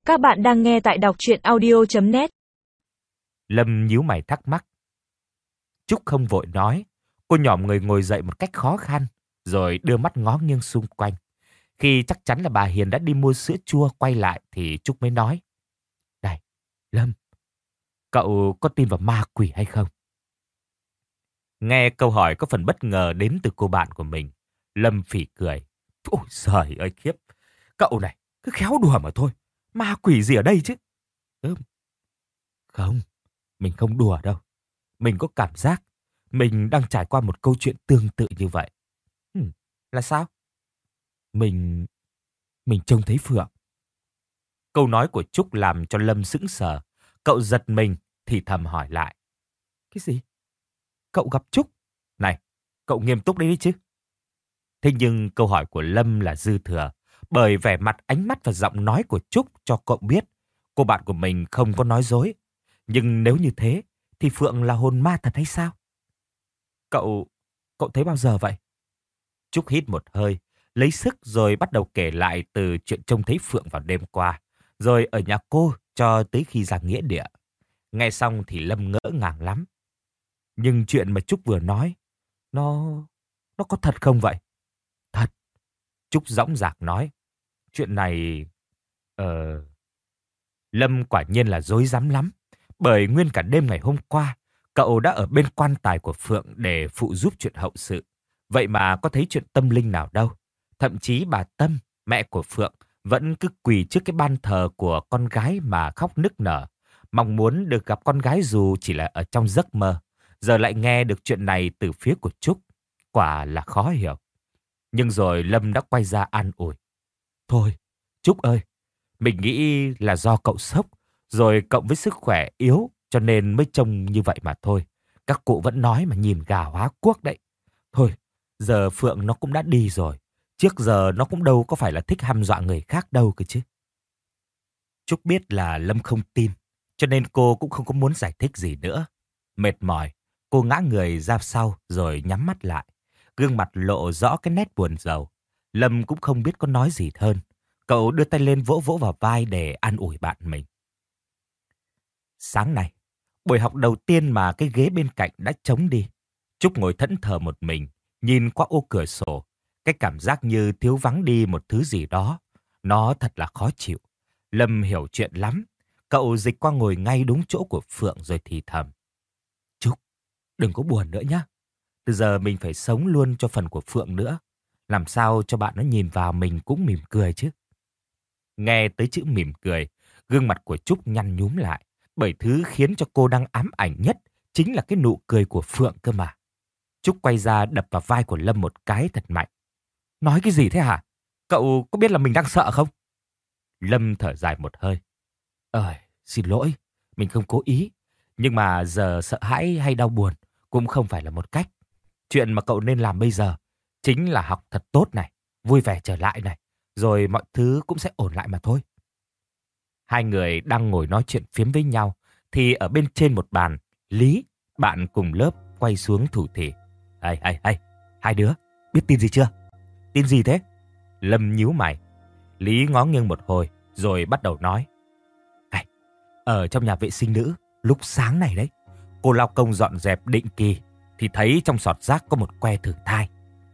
Các bạn đang nghe tại đọc truyện audio.net. Lâm nhíu mày thắc mắc. Trúc không vội nói. Cô nhòm người ngồi dậy một cách khó khăn, rồi đưa mắt ngó nghiêng xung quanh. Khi chắc chắn là bà Hiền đã đi mua sữa chua quay lại thì Trúc mới nói. Này, Lâm, cậu có tin vào ma quỷ hay không? Nghe câu hỏi có phần bất ngờ đến từ cô bạn của mình, Lâm phỉ cười. Ôi giời ơi khiếp, cậu này cứ khéo đùa mà thôi. Ma quỷ gì ở đây chứ? Không, mình không đùa đâu. Mình có cảm giác mình đang trải qua một câu chuyện tương tự như vậy. Là sao? Mình trông thấy Phượng. Câu nói của Trúc làm cho Lâm sững sờ. Cậu giật mình thì thầm hỏi lại. Cái gì? Cậu gặp Trúc? Này, cậu nghiêm túc đấy chứ. Thế nhưng câu hỏi của Lâm là dư thừa, bởi vẻ mặt, ánh mắt và giọng nói của Trúc cho cậu biết cô bạn của mình không có nói dối. Nhưng nếu như thế thì Phượng là hồn ma thật hay sao? Cậu thấy bao giờ vậy? Trúc hít một hơi, lấy sức rồi bắt đầu kể lại từ chuyện trông thấy Phượng vào đêm qua, rồi ở nhà cô cho tới khi ra nghĩa địa. Nghe xong thì Lâm ngỡ ngàng lắm. Nhưng chuyện mà Trúc vừa nói, nó có thật không vậy? Thật. Trúc dõng dạc nói. Chuyện này... Lâm quả nhiên là rối rắm lắm. Bởi nguyên cả đêm ngày hôm qua, cậu đã ở bên quan tài của Phượng để phụ giúp chuyện hậu sự. Vậy mà có thấy chuyện tâm linh nào đâu. Thậm chí bà Tâm, mẹ của Phượng, vẫn cứ quỳ trước cái ban thờ của con gái mà khóc nức nở. Mong muốn được gặp con gái dù chỉ là ở trong giấc mơ. Giờ lại nghe được chuyện này từ phía của Trúc. Quả là khó hiểu. Nhưng rồi Lâm đã quay ra an ủi. Thôi, Trúc ơi, mình nghĩ là do cậu sốc, rồi cộng với sức khỏe yếu cho nên mới trông như vậy mà thôi. Các cụ vẫn nói mà nhìn gà hóa cuốc đấy. Thôi, giờ Phượng nó cũng đã đi rồi. Trước giờ nó cũng đâu có phải là thích hăm dọa người khác đâu cơ chứ. Trúc biết là Lâm không tin, cho nên cô cũng không có muốn giải thích gì nữa. Mệt mỏi, cô ngã người ra sau rồi nhắm mắt lại. Gương mặt lộ rõ cái nét buồn rầu. Lâm cũng không biết có nói gì hơn. Cậu đưa tay lên vỗ vỗ vào vai để an ủi bạn mình. Sáng nay, buổi học đầu tiên mà cái ghế bên cạnh đã trống đi. Trúc ngồi thẫn thờ một mình, nhìn qua ô cửa sổ. Cái cảm giác như thiếu vắng đi một thứ gì đó. Nó thật là khó chịu. Lâm hiểu chuyện lắm. Cậu dịch qua ngồi ngay đúng chỗ của Phượng rồi thì thầm. Trúc, đừng có buồn nữa nhé. Từ giờ mình phải sống luôn cho phần của Phượng nữa. Làm sao cho bạn nó nhìn vào mình cũng mỉm cười chứ. Nghe tới chữ mỉm cười, gương mặt của Trúc nhăn nhúm lại. Bởi thứ khiến cho cô đang ám ảnh nhất chính là cái nụ cười của Phượng cơ mà. Trúc quay ra đập vào vai của Lâm một cái thật mạnh. Nói cái gì thế hả? Cậu có biết là mình đang sợ không? Lâm thở dài một hơi. Xin lỗi, mình không cố ý. Nhưng mà giờ sợ hãi hay đau buồn cũng không phải là một cách. Chuyện mà cậu nên làm bây giờ chính là học thật tốt này, vui vẻ trở lại này, rồi mọi thứ cũng sẽ ổn lại mà thôi. Hai người đang ngồi nói chuyện phiếm với nhau, thì ở bên trên một bàn, Lý, bạn cùng lớp, quay xuống thủ thỉ. Hai đứa, biết tin gì chưa? Tin gì thế? Lâm nhíu mày. Lý ngó nghiêng một hồi, rồi bắt đầu nói. Ở trong nhà vệ sinh nữ, lúc sáng này đấy, cô lao công dọn dẹp định kỳ, thì thấy trong sọt rác có một que thử thai.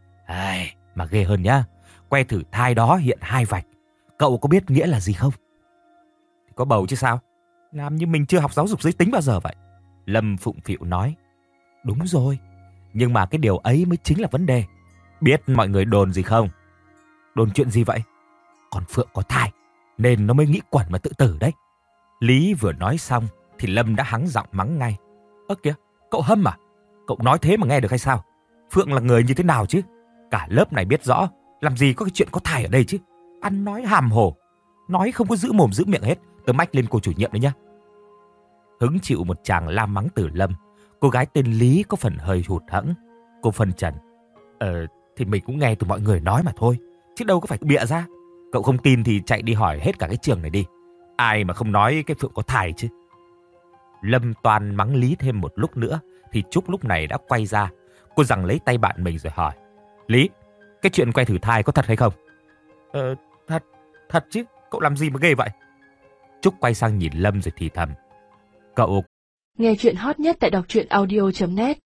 Mà ghê hơn nhá, que thử thai đó hiện 2 vạch. Cậu có biết nghĩa là gì không? Thì có bầu chứ sao? Làm như mình chưa học giáo dục giới tính bao giờ vậy. Lâm phụng phịu nói. Đúng rồi, nhưng mà cái điều ấy mới chính là vấn đề. Biết mọi người đồn gì không? Đồn chuyện gì vậy? Còn Phượng có thai, nên nó mới nghĩ quẩn mà tự tử đấy. Lý vừa nói xong thì Lâm đã hắng giọng mắng ngay. Ơ kìa, cậu hâm à? Cậu nói thế mà nghe được hay sao? Phượng là người như thế nào chứ? Cả lớp này biết rõ, làm gì có cái chuyện có thai ở đây chứ? Ăn nói hàm hồ, nói không có giữ mồm giữ miệng hết. Tớ mách lên cô chủ nhiệm đấy nhá. Hứng chịu một tràng la mắng từ Lâm, cô gái tên Lý có phần hơi hụt hẫng. Cô phân trần. Thì mình cũng nghe từ mọi người nói mà thôi, chứ đâu có phải bịa ra. Cậu không tin thì chạy đi hỏi hết cả cái trường này đi. Ai mà không nói cái Phượng có thai chứ? Lâm toàn mắng Lý thêm một lúc nữa thì Trúc lúc này đã quay ra. Cô giằng lấy tay bạn mình rồi hỏi. Lý, cái chuyện que thử thai có thật hay không? Thật chứ, cậu làm gì mà ghê vậy? Trúc quay sang nhìn Lâm rồi thì thầm. Cậu... Nghe chuyện hot nhất tại đọc truyện audio.net